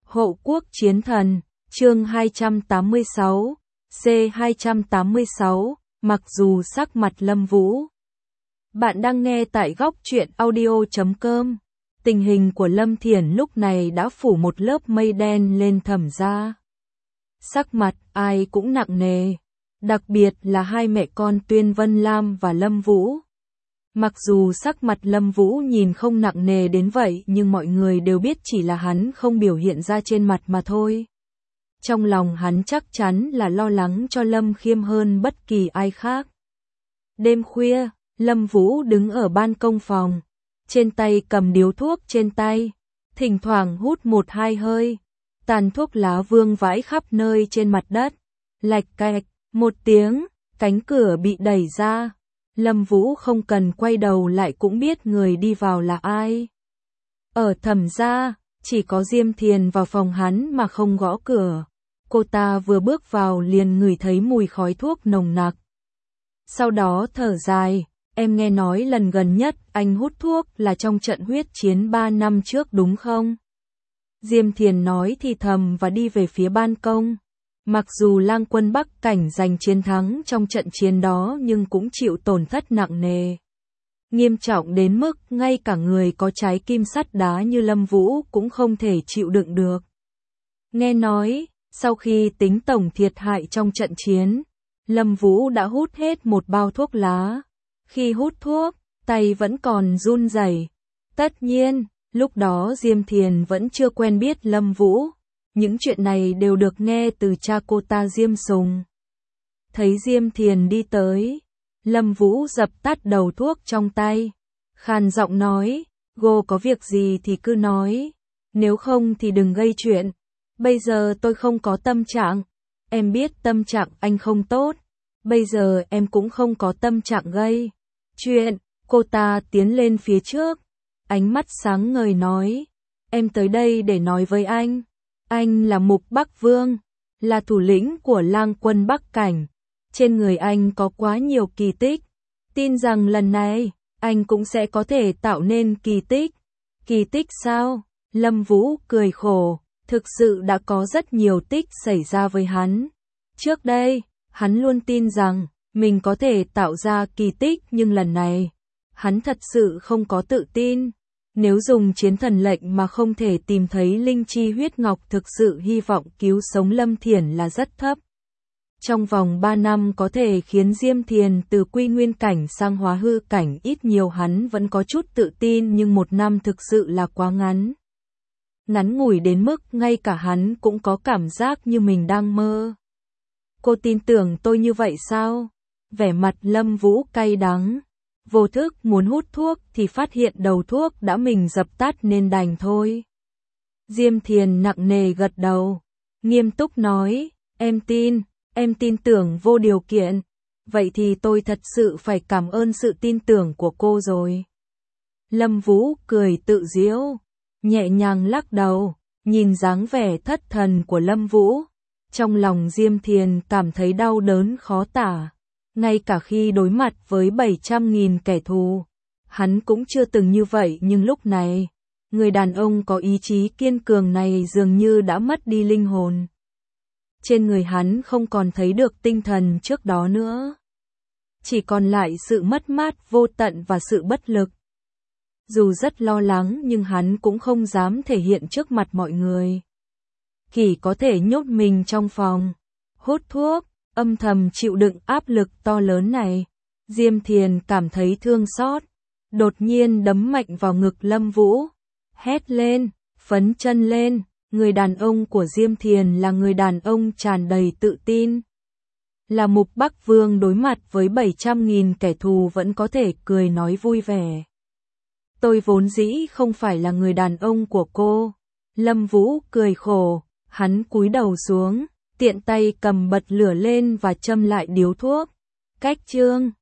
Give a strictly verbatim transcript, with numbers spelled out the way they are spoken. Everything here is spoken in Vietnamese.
Hộ quốc chiến thần, chương hai trăm tám mươi sáu, C hai trăm tám mươi sáu, mặc dù sắc mặt Lâm Vũ. Bạn đang nghe tại góc truyện audio chấm com. Tình hình của Lâm Thiển lúc này đã phủ một lớp mây đen lên Thẩm gia. Sắc mặt ai cũng nặng nề, đặc biệt là hai mẹ con Tuyên Vân Lam và Lâm Vũ. Mặc dù sắc mặt Lâm Vũ nhìn không nặng nề đến vậy nhưng mọi người đều biết chỉ là hắn không biểu hiện ra trên mặt mà thôi. Trong lòng hắn chắc chắn là lo lắng cho Lâm Khiêm hơn bất kỳ ai khác. Đêm khuya, Lâm Vũ đứng ở ban công phòng, trên tay cầm điếu thuốc trên tay, thỉnh thoảng hút một hai hơi, tàn thuốc lá vương vãi khắp nơi trên mặt đất. Lạch cạch, một tiếng, cánh cửa bị đẩy ra. Lâm Vũ không cần quay đầu lại cũng biết người đi vào là ai. Ở Thẩm gia, chỉ có Diêm Thiền vào phòng hắn mà không gõ cửa. Cô ta vừa bước vào liền ngửi thấy mùi khói thuốc nồng nặc. Sau đó thở dài, em nghe nói lần gần nhất anh hút thuốc là trong trận huyết chiến ba năm trước đúng không? Diêm Thiền nói thì thầm và đi về phía ban công. Mặc dù Lang quân Bắc Cảnh giành chiến thắng trong trận chiến đó nhưng cũng chịu tổn thất nặng nề. Nghiêm trọng đến mức ngay cả người có trái kim sắt đá như Lâm Vũ cũng không thể chịu đựng được. Nghe nói, sau khi tính tổng thiệt hại trong trận chiến, Lâm Vũ đã hút hết một bao thuốc lá. Khi hút thuốc, tay vẫn còn run rẩy. Tất nhiên, lúc đó Diêm Thiền vẫn chưa quen biết Lâm Vũ. Những chuyện này đều được nghe từ cha cô ta Diêm Sùng. Thấy Diêm Thiền đi tới, Lâm Vũ dập tắt đầu thuốc trong tay, khàn giọng nói, "Cô có việc gì thì cứ nói, nếu không thì đừng gây chuyện. Bây giờ tôi không có tâm trạng, em biết tâm trạng anh không tốt, bây giờ em cũng không có tâm trạng gây chuyện." Cô ta tiến lên phía trước, ánh mắt sáng ngời nói, "Em tới đây để nói với anh. Anh là Mục Bắc Vương, là thủ lĩnh của Lang quân Bắc Cảnh. Trên người anh có quá nhiều kỳ tích. Tin rằng lần này, anh cũng sẽ có thể tạo nên kỳ tích." Kỳ tích sao? Lâm Vũ cười khổ, thực sự đã có rất nhiều tích xảy ra với hắn. Trước đây, hắn luôn tin rằng, mình có thể tạo ra kỳ tích nhưng lần này, hắn thật sự không có tự tin. Nếu dùng chiến thần lệnh mà không thể tìm thấy linh chi huyết ngọc thực sự hy vọng cứu sống Lâm Thiển là rất thấp. Trong vòng ba năm có thể khiến Diêm Thiền từ quy nguyên cảnh sang hóa hư cảnh ít nhiều hắn vẫn có chút tự tin nhưng một năm thực sự là quá ngắn. Ngắn ngủi đến mức ngay cả hắn cũng có cảm giác như mình đang mơ. Cô tin tưởng tôi như vậy sao? Vẻ mặt Lâm Vũ cay đắng. Vô thức muốn hút thuốc thì phát hiện đầu thuốc đã mình dập tắt nên đành thôi. Diêm Thiền nặng nề gật đầu, nghiêm túc nói, em tin, em tin tưởng vô điều kiện. Vậy thì tôi thật sự phải cảm ơn sự tin tưởng của cô rồi. Lâm Vũ cười tự giễu, nhẹ nhàng lắc đầu, nhìn dáng vẻ thất thần của Lâm Vũ. Trong lòng Diêm Thiền cảm thấy đau đớn khó tả. Ngay cả khi đối mặt với bảy trăm nghìn kẻ thù, hắn cũng chưa từng như vậy nhưng lúc này, người đàn ông có ý chí kiên cường này dường như đã mất đi linh hồn. Trên người hắn không còn thấy được tinh thần trước đó nữa. Chỉ còn lại sự mất mát vô tận và sự bất lực. Dù rất lo lắng nhưng hắn cũng không dám thể hiện trước mặt mọi người. Chỉ có thể nhốt mình trong phòng, hút thuốc. Âm thầm chịu đựng áp lực to lớn này, Diêm Thiền cảm thấy thương xót, đột nhiên đấm mạnh vào ngực Lâm Vũ, hét lên, phấn chân lên. Người đàn ông của Diêm Thiền là người đàn ông tràn đầy tự tin. Là Mục Bắc Vương đối mặt với bảy trăm nghìn kẻ thù vẫn có thể cười nói vui vẻ. Tôi vốn dĩ không phải là người đàn ông của cô. Lâm Vũ cười khổ, hắn cúi đầu xuống. Tiện tay cầm bật lửa lên và châm lại điếu thuốc. Cách chương